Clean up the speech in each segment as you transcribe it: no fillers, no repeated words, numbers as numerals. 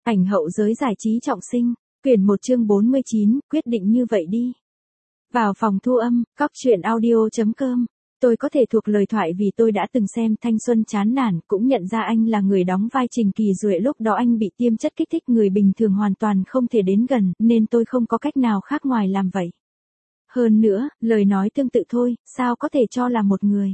Ảnh hậu giới giải trí trọng sinh, quyển 1 chương 49, quyết định như vậy đi. Vào phòng thu âm, cóc.audio.com, tôi có thể thuộc lời thoại vì tôi đã từng xem Thanh Xuân Chán Nản, cũng nhận ra anh là người đóng vai Trình Kỳ Duệ, lúc đó anh bị tiêm chất kích thích người bình thường hoàn toàn không thể đến gần, nên tôi không có cách nào khác ngoài làm vậy. Hơn nữa, lời nói tương tự thôi, sao có thể cho là một người.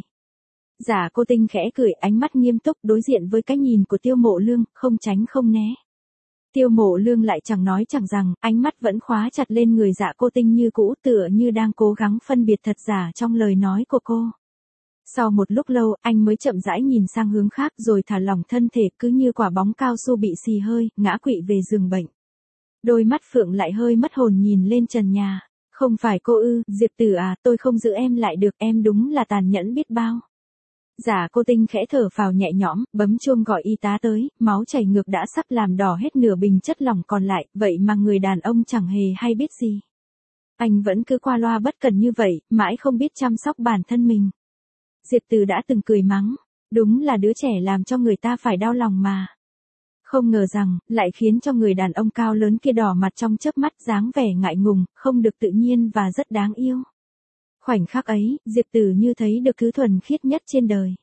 Giả Cô Tinh khẽ cười, ánh mắt nghiêm túc đối diện với cái nhìn của Tiêu Mộ Lương, không tránh không né. Tiêu Mộ Lương lại chẳng nói chẳng rằng, ánh mắt vẫn khóa chặt lên người Dạ Cô Tinh như cũ, tựa như đang cố gắng phân biệt thật giả trong lời nói của cô. Sau một lúc lâu, anh mới chậm rãi nhìn sang hướng khác rồi thả lỏng thân thể, cứ như quả bóng cao su bị xì hơi, ngã quỵ về giường bệnh. Đôi mắt Phượng lại hơi mất hồn nhìn lên trần nhà. Không phải cô ư, Diệp Tử à, tôi không giữ em lại được, em đúng là tàn nhẫn biết bao. Giả Cô Tinh khẽ thở phào nhẹ nhõm, bấm chuông gọi y tá tới, máu chảy ngược đã sắp làm đỏ hết nửa bình chất lỏng còn lại, vậy mà người đàn ông chẳng hề hay biết gì. Anh vẫn cứ qua loa bất cần như vậy, mãi không biết chăm sóc bản thân mình. Diệp Tử đã từng cười mắng, đúng là đứa trẻ làm cho người ta phải đau lòng mà. Không ngờ rằng, lại khiến cho người đàn ông cao lớn kia đỏ mặt trong chớp mắt, dáng vẻ ngại ngùng, không được tự nhiên và rất đáng yêu. Khoảnh khắc ấy, Diệp Tử như thấy được thứ thuần khiết nhất trên đời.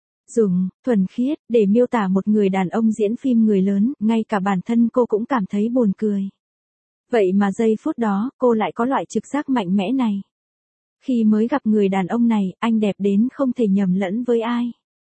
Dùng thuần khiết để miêu tả một người đàn ông diễn phim người lớn, ngay cả bản thân cô cũng cảm thấy buồn cười. Vậy mà giây phút đó, cô lại có loại trực giác mạnh mẽ này. Khi mới gặp người đàn ông này, anh đẹp đến không thể nhầm lẫn với ai.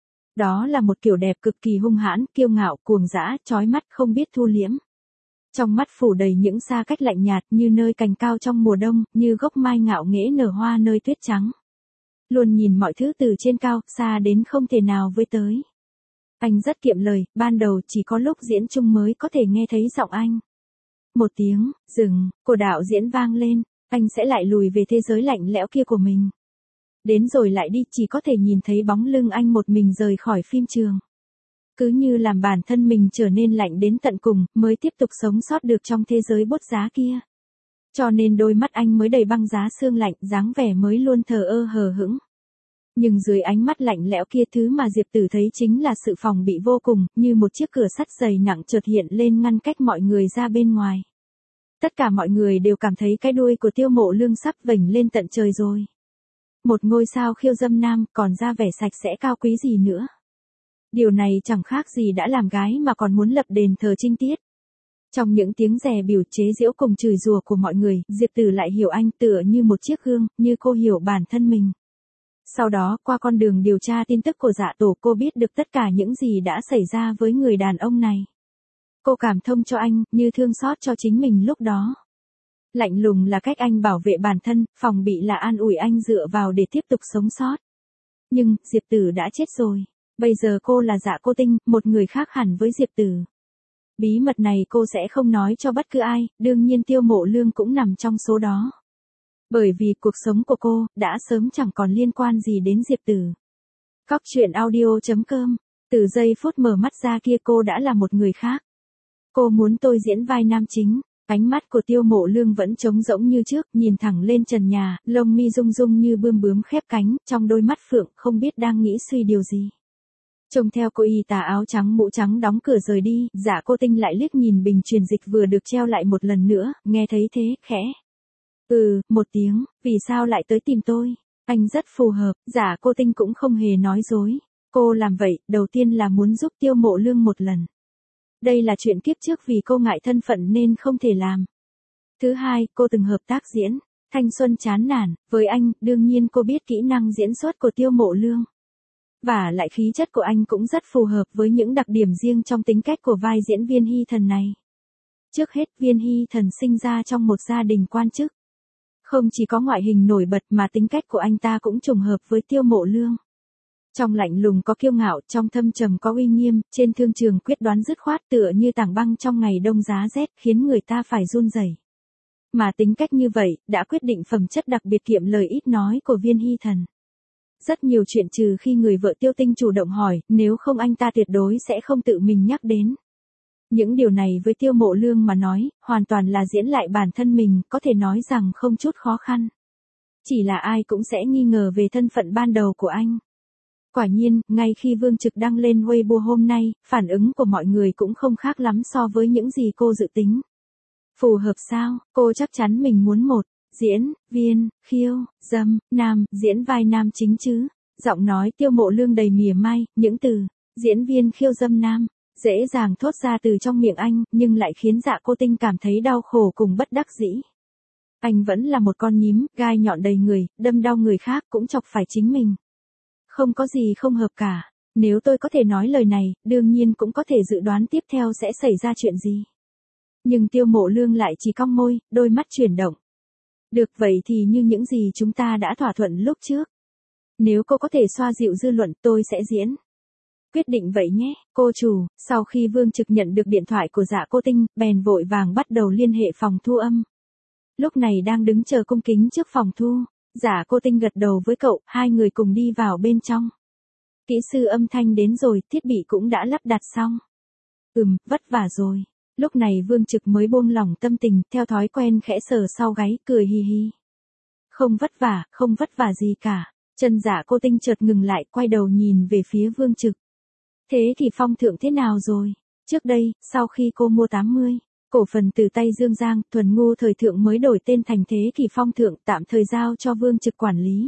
Đó là một kiểu đẹp cực kỳ hung hãn, kiêu ngạo, cuồng dã, chói mắt, không biết thu liễm. Trong mắt phủ đầy những xa cách lạnh nhạt, như nơi cành cao trong mùa đông, như gốc mai ngạo nghễ nở hoa nơi tuyết trắng. Luôn nhìn mọi thứ từ trên cao, xa đến không thể nào với tới. Anh rất kiệm lời, ban đầu chỉ có lúc diễn chung mới có thể nghe thấy giọng anh. Một tiếng, dừng, của đạo diễn vang lên, anh sẽ lại lùi về thế giới lạnh lẽo kia của mình. Đến rồi lại đi, chỉ có thể nhìn thấy bóng lưng anh một mình rời khỏi phim trường. Cứ như làm bản thân mình trở nên lạnh đến tận cùng, mới tiếp tục sống sót được trong thế giới bốt giá kia. Cho nên đôi mắt anh mới đầy băng giá sương lạnh, dáng vẻ mới luôn thờ ơ hờ hững. Nhưng dưới ánh mắt lạnh lẽo kia, thứ mà Diệp Tử thấy chính là sự phòng bị vô cùng, như một chiếc cửa sắt dày nặng chợt hiện lên ngăn cách mọi người ra bên ngoài. Tất cả mọi người đều cảm thấy cái đuôi của Tiêu Mộ Lương sắp vểnh lên tận trời rồi. Một ngôi sao khiêu dâm nam, còn ra vẻ sạch sẽ cao quý gì nữa. Điều này chẳng khác gì đã làm gái mà còn muốn lập đền thờ trinh tiết. Trong những tiếng dè bỉu chế giễu cùng chửi rủa của mọi người, Diệp Tử lại hiểu anh tựa như một chiếc gương, như cô hiểu bản thân mình. Sau đó, qua con đường điều tra tin tức của Dạ Tổ, cô biết được tất cả những gì đã xảy ra với người đàn ông này. Cô cảm thông cho anh, như thương xót cho chính mình lúc đó. Lạnh lùng là cách anh bảo vệ bản thân, phòng bị là an ủi anh dựa vào để tiếp tục sống sót. Nhưng, Diệp Tử đã chết rồi. Bây giờ cô là Dạ Cô Tinh, một người khác hẳn với Diệp Tử. Bí mật này cô sẽ không nói cho bất cứ ai, đương nhiên Tiêu Mộ Lương cũng nằm trong số đó. Bởi vì cuộc sống của cô, đã sớm chẳng còn liên quan gì đến Diệp Tử. Cóc.audio.com, từ giây phút mở mắt ra kia cô đã là một người khác. Cô muốn tôi diễn vai nam chính. Ánh mắt của Tiêu Mộ Lương vẫn trống rỗng như trước, nhìn thẳng lên trần nhà, lông mi rung rung như bươm bướm khép cánh, trong đôi mắt Phượng không biết đang nghĩ suy điều gì. Trông theo cô y tá áo trắng mũ trắng đóng cửa rời đi, Dạ Cô Tinh lại liếc nhìn bình truyền dịch vừa được treo lại một lần nữa, nghe thấy thế, khẽ. Một tiếng, vì sao lại tới tìm tôi? Anh rất phù hợp, Dạ Cô Tinh cũng không hề nói dối. Cô làm vậy, đầu tiên là muốn giúp Tiêu Mộ Lương một lần. Đây là chuyện kiếp trước vì cô ngại thân phận nên không thể làm. Thứ hai, cô từng hợp tác diễn Thanh Xuân Chán Nản với anh, đương nhiên cô biết kỹ năng diễn xuất của Tiêu Mộ Lương. Và lại khí chất của anh cũng rất phù hợp với những đặc điểm riêng trong tính cách của vai diễn Viên Hy Thần này. Trước hết, Viên Hy Thần sinh ra trong một gia đình quan chức. Không chỉ có ngoại hình nổi bật mà tính cách của anh ta cũng trùng hợp với Tiêu Mộ Lương. Trong lạnh lùng có kiêu ngạo, trong thâm trầm có uy nghiêm, trên thương trường quyết đoán dứt khoát, tựa như tảng băng trong ngày đông giá rét, khiến người ta phải run rẩy. Mà tính cách như vậy, đã quyết định phẩm chất đặc biệt kiệm lời ít nói của Viên Hy Thần. Rất nhiều chuyện trừ khi người vợ Tiêu Tinh chủ động hỏi, nếu không anh ta tuyệt đối sẽ không tự mình nhắc đến. Những điều này với Tiêu Mộ Lương mà nói, hoàn toàn là diễn lại bản thân mình, có thể nói rằng không chút khó khăn. Chỉ là ai cũng sẽ nghi ngờ về thân phận ban đầu của anh. Quả nhiên, ngay khi Vương Trực đăng lên Weibo hôm nay, phản ứng của mọi người cũng không khác lắm so với những gì cô dự tính. Phù hợp sao? Cô chắc chắn mình muốn một diễn viên khiêu dâm nam diễn vai nam chính chứ. Giọng nói Tiêu Mộ Lương đầy mỉa mai, những từ diễn viên khiêu dâm nam dễ dàng thốt ra từ trong miệng anh, nhưng lại khiến Dạ Cô Tinh cảm thấy đau khổ cùng bất đắc dĩ. Anh vẫn là một con nhím, gai nhọn đầy người, đâm đau người khác cũng chọc phải chính mình. Không có gì không hợp cả. Nếu tôi có thể nói lời này, đương nhiên cũng có thể dự đoán tiếp theo sẽ xảy ra chuyện gì. Nhưng Tiêu Mộ Lương lại chỉ cong môi, đôi mắt chuyển động. Được vậy thì như những gì chúng ta đã thỏa thuận lúc trước. Nếu cô có thể xoa dịu dư luận tôi sẽ diễn. Quyết định vậy nhé, cô chủ. Sau khi Vương Trực nhận được điện thoại của Dạ Cô Tinh, bèn vội vàng bắt đầu liên hệ phòng thu âm. Lúc này đang đứng chờ cung kính trước phòng thu. Dạ Cô Tinh gật đầu với cậu, hai người cùng đi vào bên trong. Kỹ sư âm thanh đến rồi, thiết bị cũng đã lắp đặt xong. Vất vả rồi. Lúc này Vương Trực mới buông lỏng tâm tình, theo thói quen khẽ sờ sau gáy, cười hì hì. Không vất vả gì cả. Chân Dạ Cô Tinh chợt ngừng lại, quay đầu nhìn về phía Vương Trực. Thế thì phong thượng thế nào rồi? Trước đây, sau khi cô mua 80 cổ phần từ tay Dương Giang, Thuần Ngu thời thượng mới đổi tên thành Thế Kỷ Phong Thượng, tạm thời giao cho Vương Trực quản lý.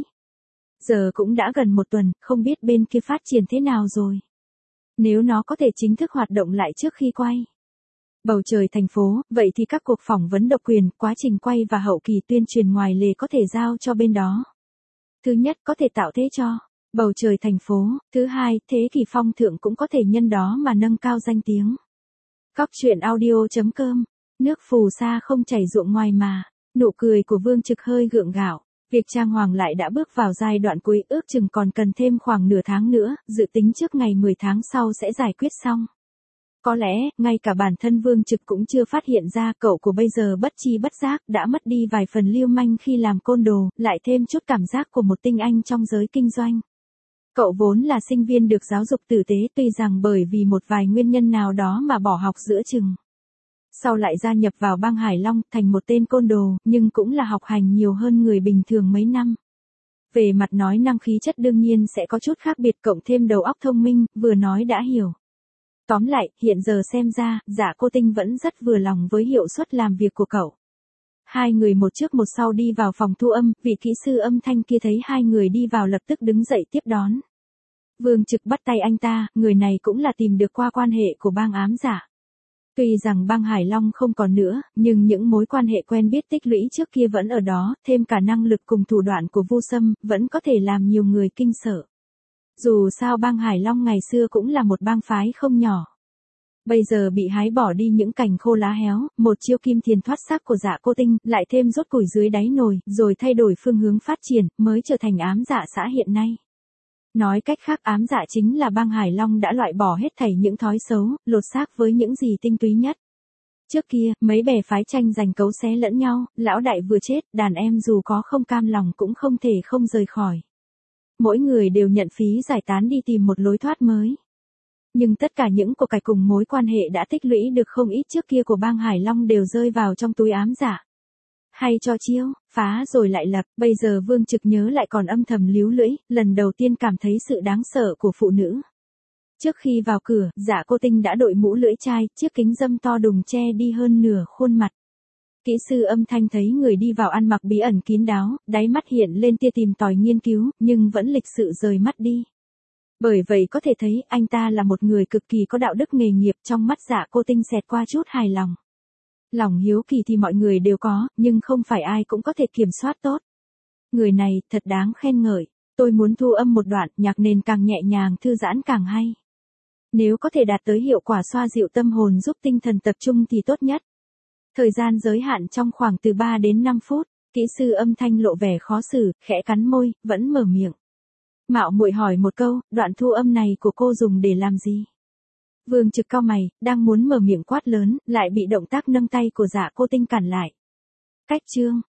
Giờ cũng đã gần một tuần, không biết bên kia phát triển thế nào rồi. Nếu nó có thể chính thức hoạt động lại trước khi quay Bầu Trời thành phố, vậy thì các cuộc phỏng vấn độc quyền, quá trình quay và hậu kỳ tuyên truyền ngoài lề có thể giao cho bên đó. Thứ nhất, có thể tạo thế cho Bầu Trời thành phố. Thứ hai, Thế Kỷ Phong Thượng cũng có thể nhân đó mà nâng cao danh tiếng. Cóc truyện audio.com. Nước phù sa không chảy ruộng ngoài mà. Nụ cười của Vương Trực hơi gượng gạo. Việc trang hoàng lại đã bước vào giai đoạn cuối, ước chừng còn cần thêm khoảng nửa tháng nữa, dự tính trước ngày 10 tháng sau sẽ giải quyết xong. Có lẽ, ngay cả bản thân Vương Trực cũng chưa phát hiện ra cậu của bây giờ bất tri bất giác đã mất đi vài phần lưu manh khi làm côn đồ, lại thêm chút cảm giác của một tinh anh trong giới kinh doanh. Cậu vốn là sinh viên được giáo dục tử tế, tuy rằng bởi vì một vài nguyên nhân nào đó mà bỏ học giữa chừng. Sau lại gia nhập vào bang Hải Long, thành một tên côn đồ, nhưng cũng là học hành nhiều hơn người bình thường mấy năm. Về mặt nói năng khí chất đương nhiên sẽ có chút khác biệt, cộng thêm đầu óc thông minh, vừa nói đã hiểu. Tóm lại, hiện giờ xem ra, Dạ Cô Tinh vẫn rất vừa lòng với hiệu suất làm việc của cậu. Hai người một trước một sau đi vào phòng thu âm, vị kỹ sư âm thanh kia thấy hai người đi vào lập tức đứng dậy tiếp đón. Vương Trực bắt tay anh ta, người này cũng là tìm được qua quan hệ của bang ám giả. Tuy rằng bang Hải Long không còn nữa, nhưng những mối quan hệ quen biết tích lũy trước kia vẫn ở đó, thêm cả năng lực cùng thủ đoạn của Vu Sâm, vẫn có thể làm nhiều người kinh sợ. Dù sao bang Hải Long ngày xưa cũng là một bang phái không nhỏ. Bây giờ bị hái bỏ đi những cành khô lá héo, một chiêu kim tiền thoát xác của Dạ Cô Tinh, lại thêm rốt củi dưới đáy nồi, rồi thay đổi phương hướng phát triển, mới trở thành ám dạ xã hiện nay. Nói cách khác, ám dạ chính là bang Hải Long đã loại bỏ hết thảy những thói xấu, lột xác với những gì tinh túy nhất. Trước kia, mấy bè phái tranh giành cấu xé lẫn nhau, lão đại vừa chết, đàn em dù có không cam lòng cũng không thể không rời khỏi. Mỗi người đều nhận phí giải tán đi tìm một lối thoát mới. Nhưng tất cả những của cải cùng mối quan hệ đã tích lũy được không ít trước kia của bang Hải Long đều rơi vào trong túi ám giả. Hay cho chiêu, phá rồi lại lập, bây giờ Vương Trực nhớ lại còn âm thầm líu lưỡi, lần đầu tiên cảm thấy sự đáng sợ của phụ nữ. Trước khi vào cửa, Dạ Cô Tinh đã đội mũ lưỡi chai, chiếc kính râm to đùng che đi hơn nửa khuôn mặt. Kỹ sư âm thanh thấy người đi vào ăn mặc bí ẩn kín đáo, đáy mắt hiện lên tia tìm tòi nghiên cứu, nhưng vẫn lịch sự rời mắt đi. Bởi vậy có thể thấy anh ta là một người cực kỳ có đạo đức nghề nghiệp, trong mắt Dạ Cô Tinh xẹt qua chút hài lòng. Lòng hiếu kỳ thì mọi người đều có, nhưng không phải ai cũng có thể kiểm soát tốt. Người này thật đáng khen ngợi. Tôi muốn thu âm một đoạn, nhạc nền càng nhẹ nhàng thư giãn càng hay. Nếu có thể đạt tới hiệu quả xoa dịu tâm hồn giúp tinh thần tập trung thì tốt nhất. Thời gian giới hạn trong khoảng từ 3 đến 5 phút. Kỹ sư âm thanh lộ vẻ khó xử, khẽ cắn môi, vẫn mở miệng. Mạo muội hỏi một câu, đoạn thu âm này của cô dùng để làm gì? Vương Trực cau mày, đang muốn mở miệng quát lớn, lại bị động tác nâng tay của Dạ Cô Tinh cản lại. Cách chương.